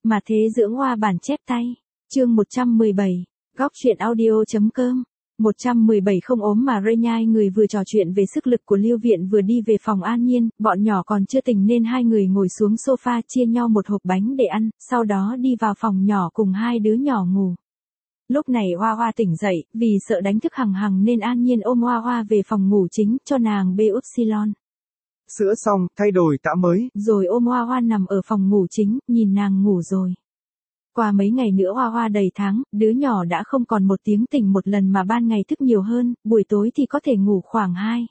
Mà thế dưỡng hoa bản chép tay. Chương 117. Góc truyện audio.com. 117 không ốm mà rơi nhai người vừa trò chuyện về sức lực của Lưu Viện vừa đi về phòng An Nhiên, bọn nhỏ còn chưa tỉnh nên hai người ngồi xuống sofa chia nhau một hộp bánh để ăn, sau đó đi vào phòng nhỏ cùng hai đứa nhỏ ngủ. Lúc này Hoa Hoa tỉnh dậy, vì sợ đánh thức Hằng Hằng nên An Nhiên ôm Hoa Hoa về phòng ngủ chính cho nàng bê upsilon. Sữa xong, thay đổi tã mới. Rồi ôm Hoa Hoa nằm ở phòng ngủ chính, nhìn nàng ngủ rồi. Qua mấy ngày nữa Hoa Hoa đầy tháng, đứa nhỏ đã không còn một tiếng tỉnh một lần mà ban ngày thức nhiều hơn, buổi tối thì có thể ngủ khoảng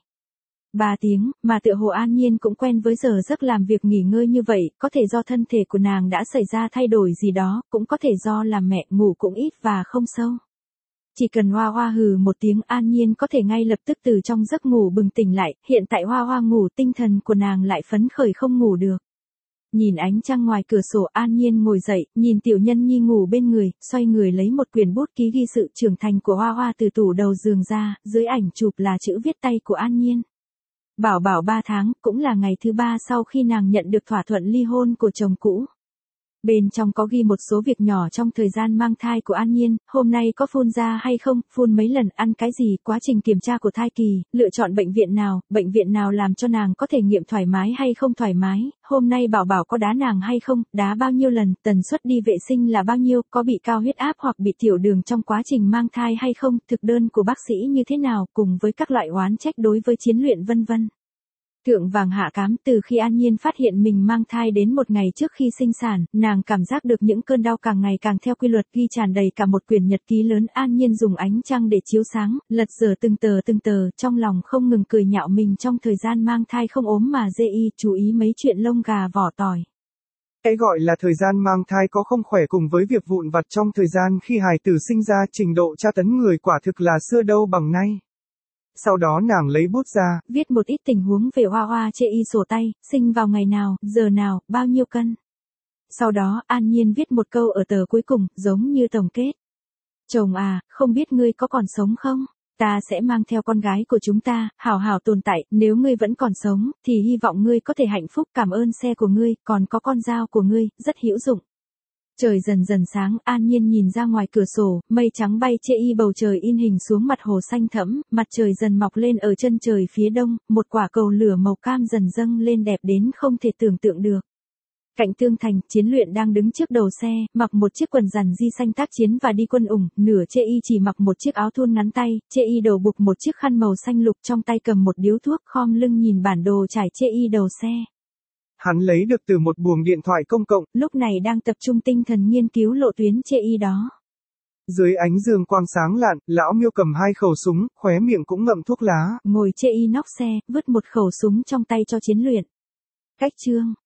2-3 tiếng, mà tựa hồ An Nhiên cũng quen với giờ giấc làm việc nghỉ ngơi như vậy, có thể do thân thể của nàng đã xảy ra thay đổi gì đó, cũng có thể do làm mẹ ngủ cũng ít và không sâu. Chỉ cần Hoa Hoa hừ một tiếng An Nhiên có thể ngay lập tức từ trong giấc ngủ bừng tỉnh lại, hiện tại Hoa Hoa ngủ tinh thần của nàng lại phấn khởi không ngủ được. Nhìn ánh trăng ngoài cửa sổ An Nhiên ngồi dậy, nhìn Tiểu Nhân Nhi ngủ bên người, xoay người lấy một quyển bút ký ghi sự trưởng thành của Hoa Hoa từ tủ đầu giường ra, dưới ảnh chụp là chữ viết tay của An Nhiên. Bảo bảo 3 tháng, cũng là ngày thứ 3 sau khi nàng nhận được thỏa thuận ly hôn của chồng cũ. Bên trong có ghi một số việc nhỏ trong thời gian mang thai của An Nhiên, hôm nay có phun ra hay không, phun mấy lần, ăn cái gì, quá trình kiểm tra của thai kỳ, lựa chọn bệnh viện nào làm cho nàng có thể nghiệm thoải mái hay không thoải mái, hôm nay bảo bảo có đá nàng hay không, đá bao nhiêu lần, tần suất đi vệ sinh là bao nhiêu, có bị cao huyết áp hoặc bị tiểu đường trong quá trình mang thai hay không, thực đơn của bác sĩ như thế nào, cùng với các loại oán trách đối với chiến luyện vân vân. Thượng vàng hạ cám, từ khi An Nhiên phát hiện mình mang thai đến một ngày trước khi sinh sản, nàng cảm giác được những cơn đau càng ngày càng theo quy luật ghi tràn đầy cả một quyển nhật ký lớn. An Nhiên dùng ánh trăng để chiếu sáng, lật dở từng tờ, trong lòng không ngừng cười nhạo mình trong thời gian mang thai không ốm mà dê y, chú ý mấy chuyện lông gà vỏ tỏi. Cái gọi là thời gian mang thai có không khỏe cùng với việc vụn vặt trong thời gian khi hài tử sinh ra, trình độ tra tấn người quả thực là xưa đâu bằng nay. Sau đó nàng lấy bút ra, viết một ít tình huống về Hoa Hoa chê y sổ tay, sinh vào ngày nào, giờ nào, bao nhiêu cân. Sau đó An Nhiên viết một câu ở tờ cuối cùng, giống như tổng kết. Chồng à, không biết ngươi có còn sống không? Ta sẽ mang theo con gái của chúng ta, hảo hảo tồn tại, nếu ngươi vẫn còn sống, thì hy vọng ngươi có thể hạnh phúc, cảm ơn xe của ngươi, còn có con dao của ngươi, rất hữu dụng. Trời dần dần sáng, An Nhiên nhìn ra ngoài cửa sổ, mây trắng bay chê y bầu trời in hình xuống mặt hồ xanh thẫm, mặt trời dần mọc lên ở chân trời phía đông, một quả cầu lửa màu cam dần dâng lên đẹp đến không thể tưởng tượng được. Cạnh Tương Thành, Chiến Luyện đang đứng trước đầu xe, mặc một chiếc quần rằn di xanh tác chiến và đi quân ủng, nửa chê y chỉ mặc một chiếc áo thun ngắn tay, chê y đầu buộc một chiếc khăn màu xanh lục, trong tay cầm một điếu thuốc, khom lưng nhìn bản đồ trải chê y đầu xe. Hắn lấy được từ một buồng điện thoại công cộng, lúc này đang tập trung tinh thần nghiên cứu lộ tuyến chê y đó. Dưới ánh dương quang sáng lạn, lão Miêu cầm 2 khẩu súng, khóe miệng cũng ngậm thuốc lá. Ngồi chê y nóc xe, vứt một khẩu súng trong tay cho Chiến Luyện. Cách chương.